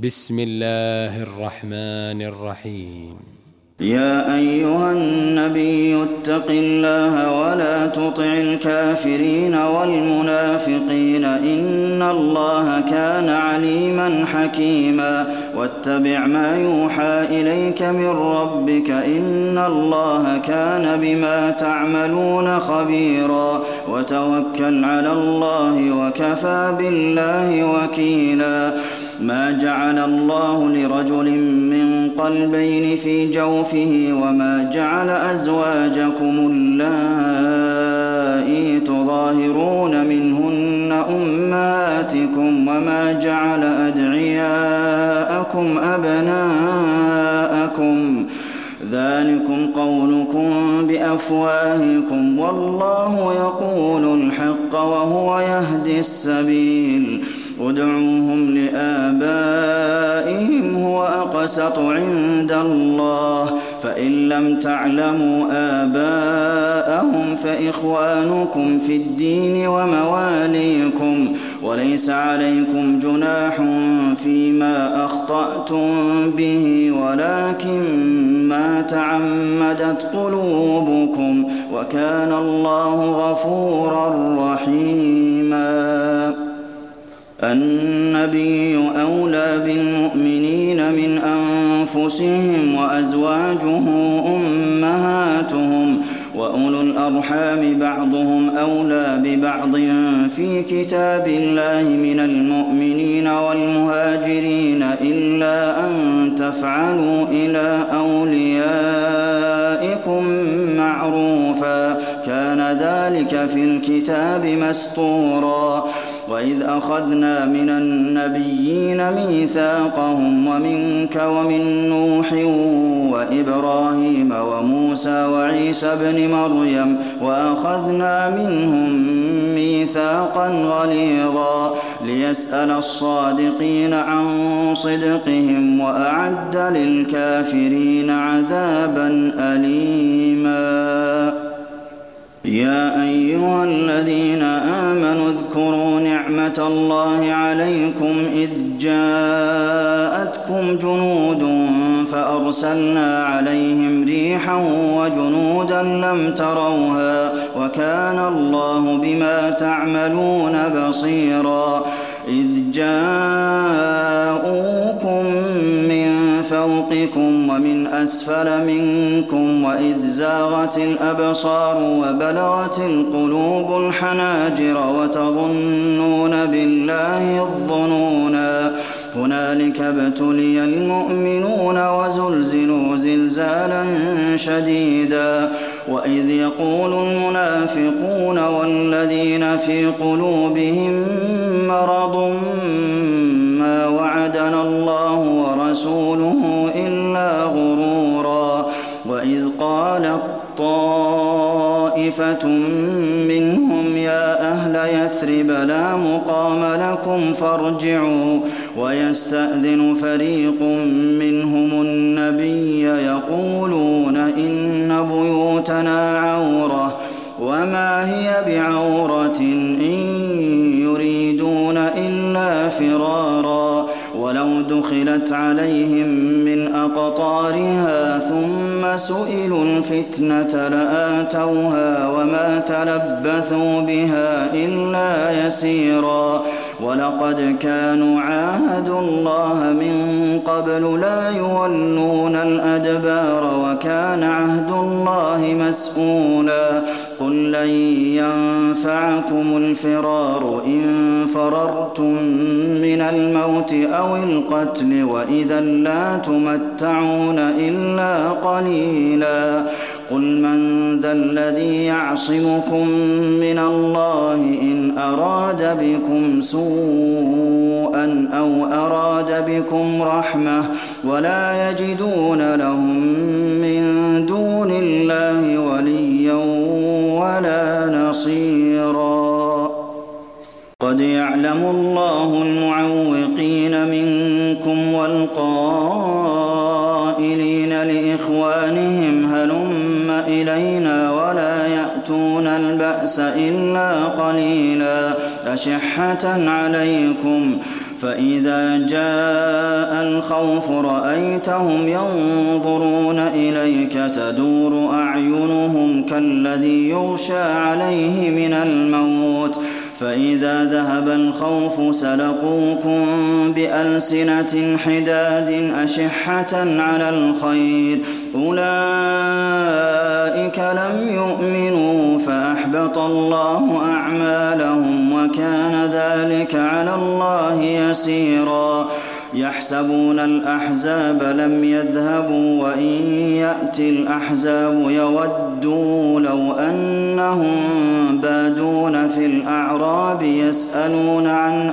بسم الله الرحمن الرحيم. يا أيها النبي اتق الله ولا تطع الكافرين والمنافقين إن الله كان عليما حكيما واتبع ما يوحى إليك من ربك إن الله كان بما تعملون خبيرا وتوكل على الله وكفى بالله وكيلا ما جعل الله لرجل من قلبين في جوفه وما جعل أزواجكم اللائي تظاهرون منهن أمهاتكم وما جعل أدعياءكم أبناءكم ذلكم قولكم بأفواهكم والله يقول الحق وهو يهدي السبيل ادعوهم لآبائهم هو أقسط عند الله فإن لم تعلموا آباءهم فإخوانكم في الدين ومواليكم وليس عليكم جناح فيما أخطأتم به ولكن ما تعمدت قلوبكم وكان الله غفورا رحيما النبي أولى بالمؤمنين من أنفسهم وأزواجه أمهاتهم وأولو الأرحام بعضهم أولى ببعض في كتاب الله من المؤمنين والمهاجرين إلا أن تفعلوا إلى أوليائكم معروفا كان ذلك في الكتاب مسطورا وإذ أخذنا من النبيين ميثاقهم ومنك ومن نوح وإبراهيم وموسى وعيسى ابن مريم وأخذنا منهم ميثاقا غليظا ليسأل الصادقين عن صدقهم وأعد للكافرين عذابا أليما يا أيها الذين آمنوا اذكروا نعمة الله عليكم إذ جاءتكم جنود فأرسلنا عليهم ريحا وجنودا لم تروها وكان الله بما تعملون بصيرا إذ جاءوكم من فوقكم ومن أسفل منكم وإذ زاغت الأبصار وبلغت القلوب الحناجر وتظنون بالله الظنونا هنالك ابتلي المؤمنون وزلزلوا زلزالا شديدا وإذ يقول المنافقون والذين في قلوبهم مرض ما وعدنا الله ورسوله إلا غرورا وإذ قالت طائفة منهم يا أهل يثرب لا مقام لكم فارجعوا ويستأذن فريق منهم النبي يقولون إن بيوتنا عورة وما هي بعورة إن يريدون إلا فرارا ولو دخلت عليهم من أقطارها ثم سئلوا الفتنة لآتوها وما تلبثوا بها إلا يسيرا ولقد كانوا عاهدوا الله من قبل لا يولون الأدبار وكان عهد الله مسؤولا قل لن ينفعكم الفرار إن فررتم من الموت أو القتل وإذا لا تمتعون إلا قليلا قل من ذا الذي يعصمكم من الله إن أراد بكم سوءا أو أراد بكم رحمة ولا يجدون لهم من دون الله وليا ولا نصيرا قد يعلم الله المعوقين منكم والقائلين لإخوانهم هلم إلينا ولا يأتون البأس إلا قليلا أشحة عليكم فإذا جاء الخوف رأيتهم ينظرون إليك تدور أعينهم كالذي يغشى عليه من الموت فإذا ذهب الخوف سلقوكم بألسنة حداد أشحة على الخير أولئك لم يؤمنوا فأحبط الله أعمالهم وكان ذلك على الله يسيرا يحسبون الأحزاب لم يذهبوا وإن يأتي الأحزاب يودوا لو أنهم بادون في الأعراب يسألون عن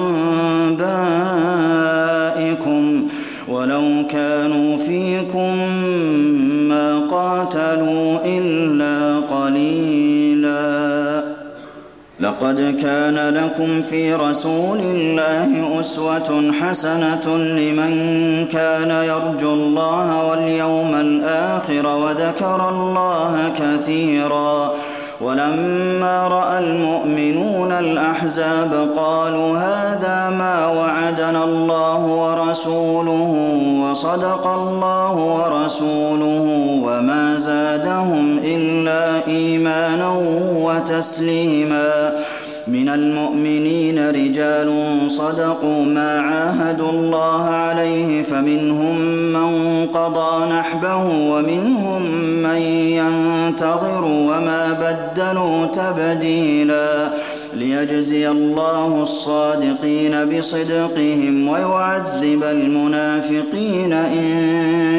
أنبائكم ولو كانوا فيكم ما قاتلوا إلا قليلا لقد كان لكم في رسول الله أسوة حسنة لمن كان يرجو الله واليوم الآخر وذكر الله كثيرا ولما رأى المؤمنون الأحزاب قالوا هذا ما وعدنا الله ورسوله وصدق الله ورسوله وما زادهم إلا إيمانا وتسليما من المؤمنين رجال صدقوا ما عاهدوا الله عليه فمنهم من قضى نحبه ومنهم من ينتظر وما بدلوا تبديلا ليجزي الله الصادقين بصدقهم ويعذب المنافقين إن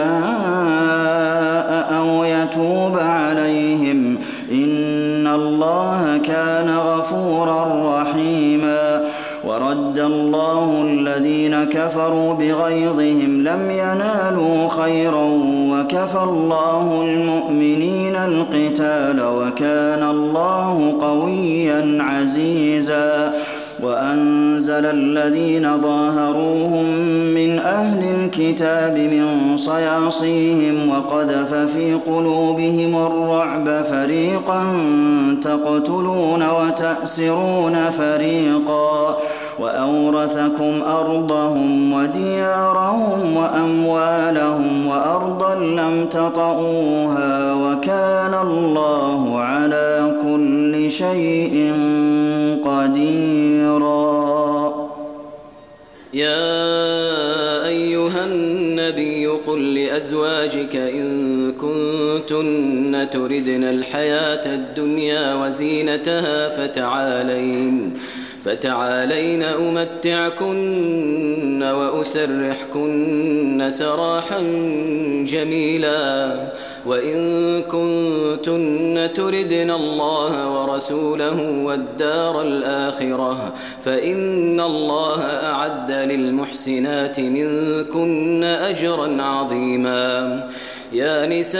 شاء أو يتوب عليهم إن الله كان غفورا رحيما ورد الله الذين كفروا بغيظهم لم ينالوا خيرا وكفى الله المؤمنين القتال وكان الله قويا عزيزا وأنزل الذين ظاهروهم من أهل الكتاب من صياصيهم وقذف في قلوبهم الرعب فريقا تقتلون وتأسرون فريقا وأورثكم أرضهم وديارهم وأموالهم وأرضا لم تطئوها وكان الله على كل شيء قديرا يا أيها النبي قل لأزواجك إن كنتن تردن الحياة الدنيا وزينتها فتعالين أمتعكن وأسرحكن سراحا جميلا وإن كنتن تردن الله ورسوله والدار الآخرة فإن الله أعد للمحسنات منكن أجرا عظيما يا نساء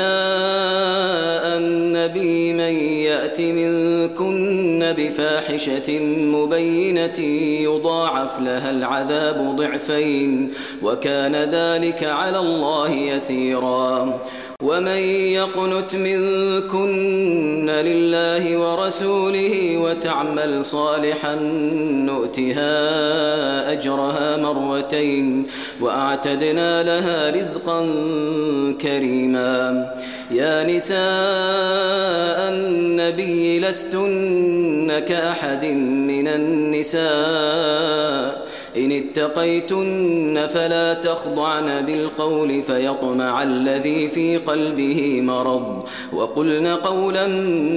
النبي من يأت منكن بفاحشة مبينة يضاعف لها العذاب ضعفين وكان ذلك على الله يسيرا ومن يقنت منكن لله ورسوله وتعمل صالحا نؤتها أجرها مرتين وأعتدنا لها رزقا كريما يا نساء النبي لستن كأحد من النساء إن اتقيتن فلا تخضعن بالقول فيطمع الذي في قلبه مرض وقلن قولا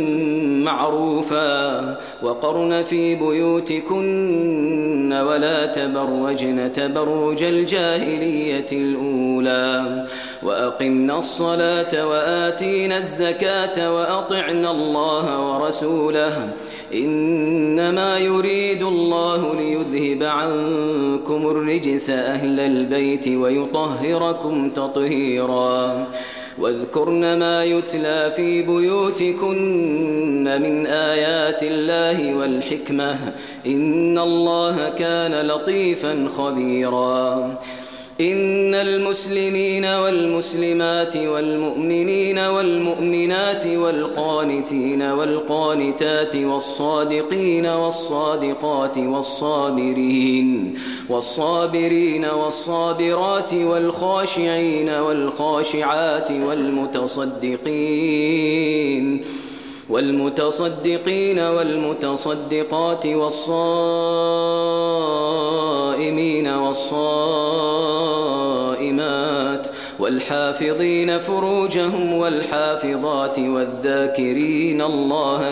معروفا وقرن في بيوتكن ولا تبرجن تبرج الجاهلية الأولى وأقمنا الصلاة وآتينا الزكاة وأطعنا الله ورسوله إنما يريد الله ليذهب عنكم الرجس أهل البيت ويطهركم تطهيرا واذكرن ما يتلى في بيوتكن من آيات الله والحكمة إن الله كان لطيفا خبيرا إن المسلمين والمسلمات والمؤمنين والمؤمنات والقانتين والقانتات والصادقين والصادقات والصابرين والصابرات والخاشعين والخاشعات والمتصدقين والمتصدقات والصائمين والصائمات والحافظين فروجهم والحافظات والذاكرين الله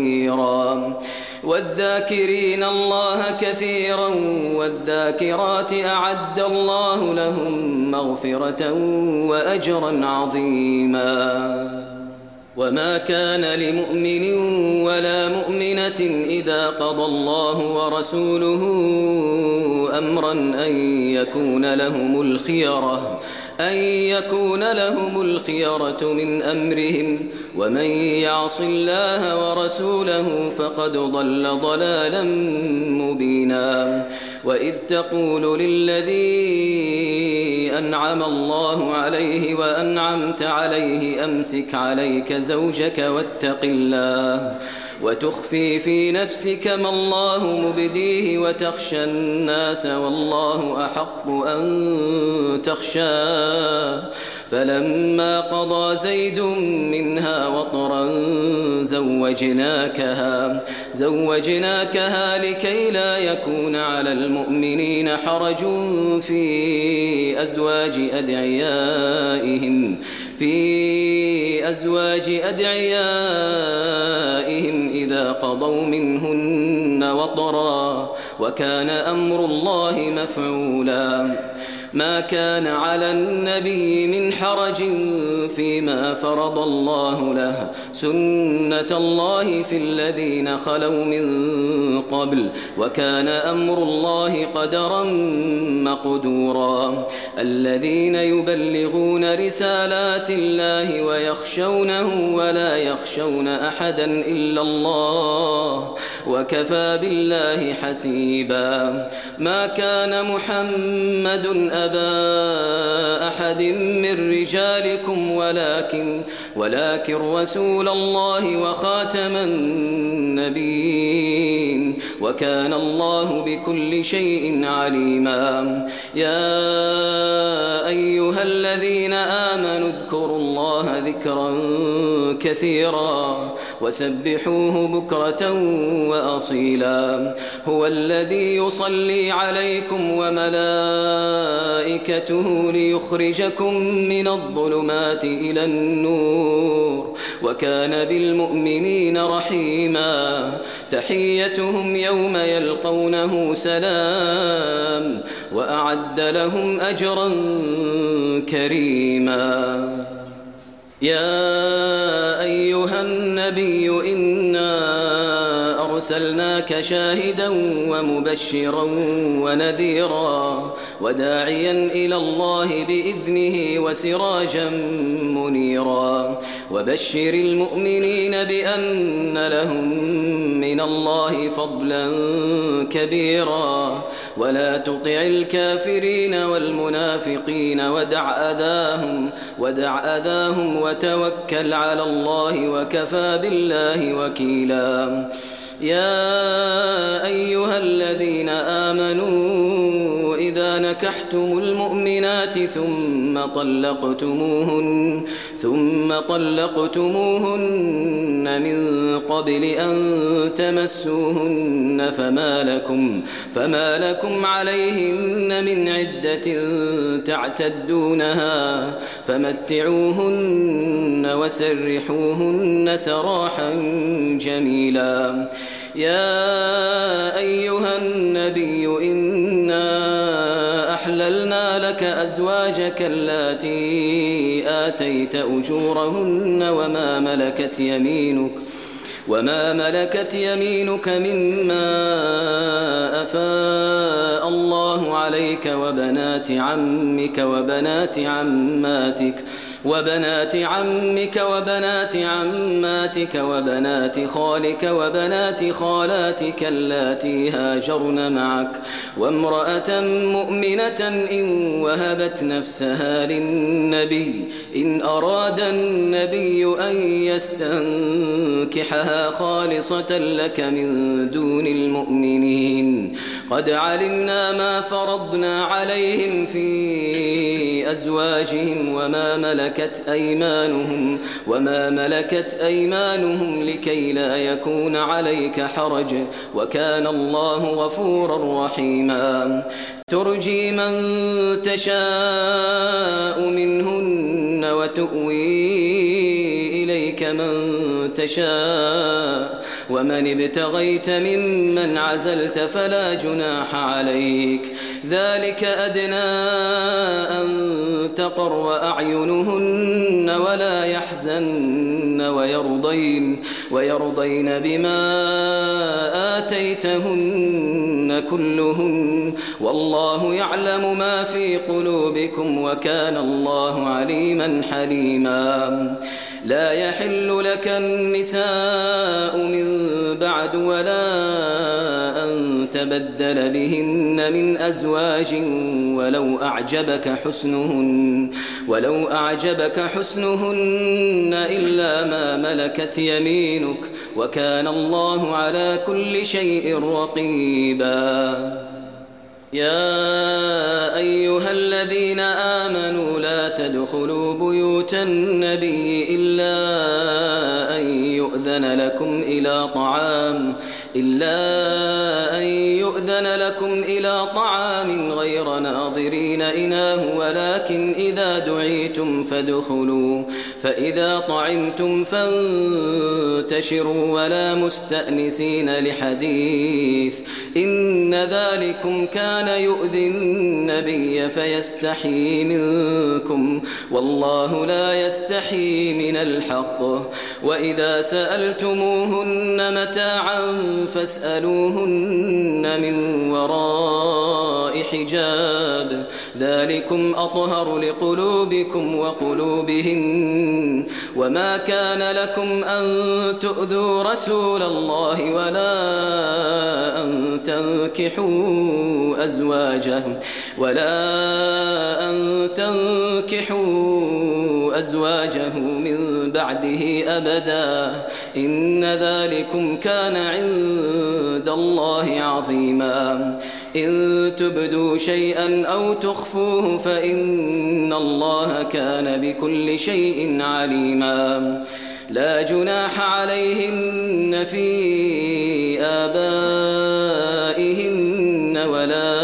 كثيرا والذاكرات أعد الله لهم مغفرة وأجرا عظيما. وما كان لمؤمن ولا مؤمنة إذا قضى الله ورسوله أمرا أن يكون لهم الخيرة من أمرهم ومن يعص الله ورسوله فقد ضل ضلالا مبينا. وإذ تقول للذي أنعم الله عليه وأنعمت عليه أمسك عليك زوجك واتق الله وتخفي في نفسك ما الله مبديه وتخشى الناس والله أحق أن تخشاه. فلما قضى زيد منها وطرا زوجناكها لكي لا يكون على المؤمنين حرج في أزواج أدعيائهم إذا قضوا منهن وطرا وكان أمر الله مفعولا. ما كان على النبي من حرج فيما فرض الله له سنة الله في الذين خلوا من قبل وكان أمر الله قدرا مقدورا. الذين يبلغون رسالات الله ويخشونه ولا يخشون أحدا إلا الله وكفى بالله حسيبا. ما كان محمد أبا أحد من رجالكم ولكن رسول الله وخاتم النبيين وكان الله بكل شيء عليما. يا أيها الذين آمنوا اذكروا الله ذكرا كثيرا وسبحوه بكرة وأصيلا. هو الذي يصلي عليكم وملائكته ليخرجكم من الظلمات إلى النور وكان بالمؤمنين رحيما. تحيتهم يوم يلقونه سلام وأعد لهم أجرا كريما. يا أيها النبي إنا أرسلناك شاهدا ومبشرا ونذيرا وداعيا إلى الله بإذنه وسراجا منيرا. وبشر المؤمنين بأن لهم من الله فضلا كبيرا ولا تطع الكافرين والمنافقين ودع أذاهم وتوكل على الله وكفى بالله وكيلا. يا أيها الذين آمنوا إذا نكحتم المؤمنات ثم طلقتموهن من قبل أن تمسوهن فما لكم عليهن من عدة تعتدونها فمتعوهن وسرحوهن سراحا جميلا. يا أيها النبي إنا أحللنا لك أزواجك اللاتي آتيت أجورهن وما ملكت يمينك مما أفاء الله عليك وبنات عمك وبنات عماتك وبنات عمك وبنات عماتك وبنات خالك وبنات خالاتك اللاتي هاجرن معك وامرأة مؤمنة إن وهبت نفسها للنبي إن أراد النبي أن يستنكحها خالصة لك من دون المؤمنين قد علمنا ما فرضنا عليهم في أزواجهم وما ملكت أيمانهم لكي لا يكون عليك حرج وكان الله غفورا رحيما ترجي من تشاء منهن وتؤوي إليك من تشاء ومن ابتغيت ممن عزلت فلا جناح عليك ذلك أدنى أن تقر أعينهن ولا يحزن ويرضين بما آتيتهن كلهن والله يعلم ما في قلوبكم وكان الله عليما حليما لا يحل لك النساء من بعد ولا أن تبدل بهن من أزواج ولو أعجبك حسنهن إلا ما ملكت يمينك وكان الله على كل شيء رقيبا يا أيها الذين آمنوا لا تدخلوا بيوت النبي إلا أن يؤذن لكم إلى طعام غير ناظرين إناه ولكن إذا دعيتم فادخلوا فإذا طعمتم فانتشروا ولا مستأنسين لحديث إن ذلكم كان يؤذي النبي فيستحيي منكم والله لا يستحيي من الحق وإذا سألتموهن متاعا فاسألوهن من وراء حجاب ذلكم أطهر لقلوبكم وقلوبهن وما كان لكم أن تؤذوا رسول الله ولا أن تنكحوا أزواجه من بعده أبدا إن ذلكم كان عند الله عظيما إن تبدوا شيئا أو تخفوه فإن الله كان بكل شيء عليما لا جناح عليهن في آبائهن ولا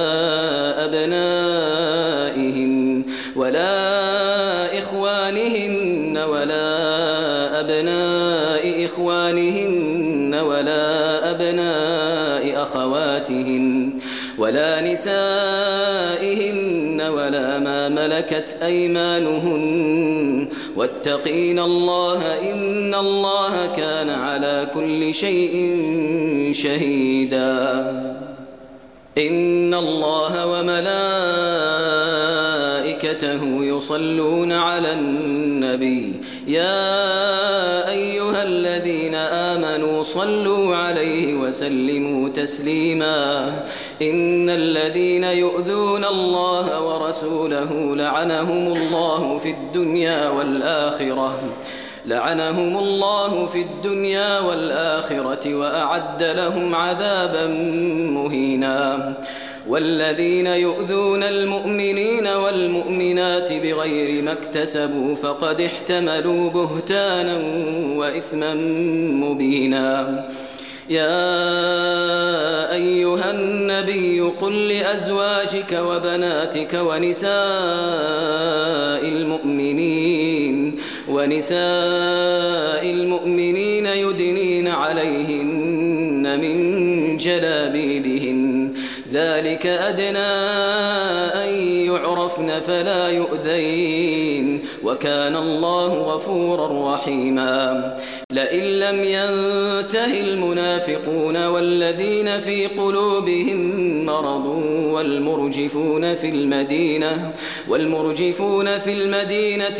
أبنائهن ولا إخوانهن ولا أبناء إخوانهن ولا أبناء أخواتهن ولا نسائهن ولا ما ملكت أيمانهن واتقين الله إن الله كان على كل شيء شهيدا إن الله وملائكته يصلون على النبي يا أيها الذين آمنوا صلوا عليه وسلموا تسليما إن الذين يؤذون الله ورسوله لعنهم الله في الدنيا والآخرة وأعد لهم عذابا مهينا والذين يؤذون المؤمنين والمؤمنات بغير ما اكتسبوا فقد احتملوا بهتانا وإثما مبينا يا أيها النبي قل لأزواجك وبناتك ونساء المؤمنين يدنين عليهن من جلابيبهن ذلك أدنى أن يعرف يخافن فلا يؤذين وكان الله غفورا رحيما لئن لم ينته المنافقون والذين في قلوبهم مرض والمرجفون في المدينة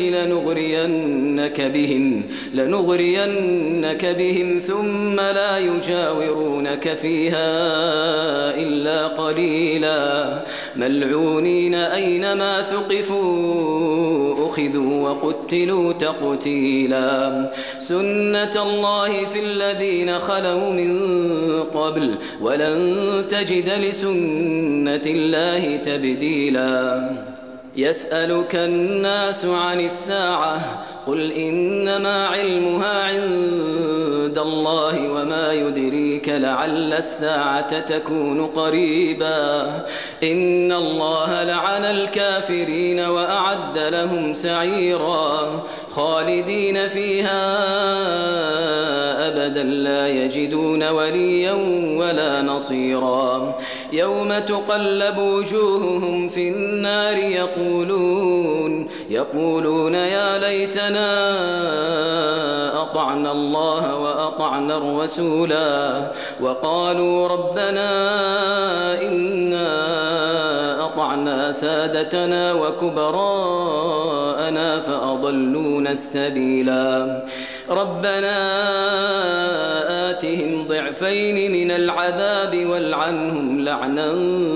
لنغرينك بهم ثم لا يجاورونك فيها إلا قليلا ملعونين أينما ثقفوا أخذوا وقتلوا تقتيلا سنة الله في الذين خلوا من قبل ولن تجد لسنة الله تبديلا يسألك الناس عن الساعة قل إنما علمها عند الله وما يدريك لعل الساعة تكون قريبا إن الله لعن الكافرين وأعد لهم سعيرا خالدين فيها أبدا لا يجدون وليا ولا نصيرا يوم تقلب وجوههم في النار يقولون يا ليتنا أطعنا الله وأطعنا الرسولا وقالوا ربنا إنا أطعنا سادتنا وكبراءنا فأضلونا السبيلا ربنا آتهم ضعفين من العذاب والعنهم لعنا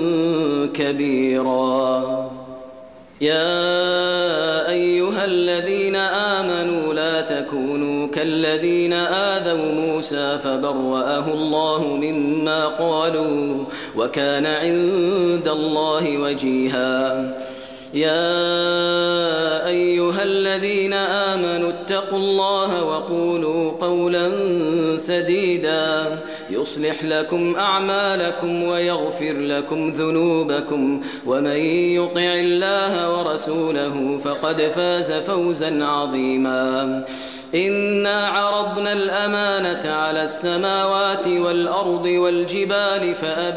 كبيرا يا أيها الذين آمنوا لا تكونوا كالذين آذوا موسى فبرأه الله مما قالوا وكان عند الله وجيها يا أيها الذين آمنوا اتقوا الله وقولوا قولا سديدا يصلح لكم أعمالكم ويغفر لكم ذنوبكم ومن يطع الله ورسوله فقد فاز فوزا عظيما إنا عرضنا الأمانة على السماوات والأرض والجبال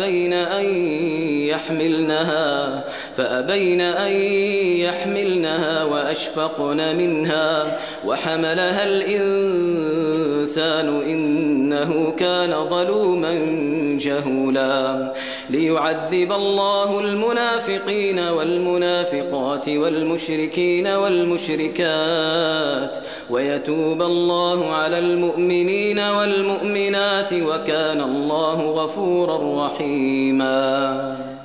فأبين أن يحملنها وأشفقن منها وحملها الإنسان إنه كان ظلوما جهولا ليعذب الله المنافقين والمنافقات والمشركين والمشركات ويتوب الله على المؤمنين والمؤمنات وكان الله غفورا رحيما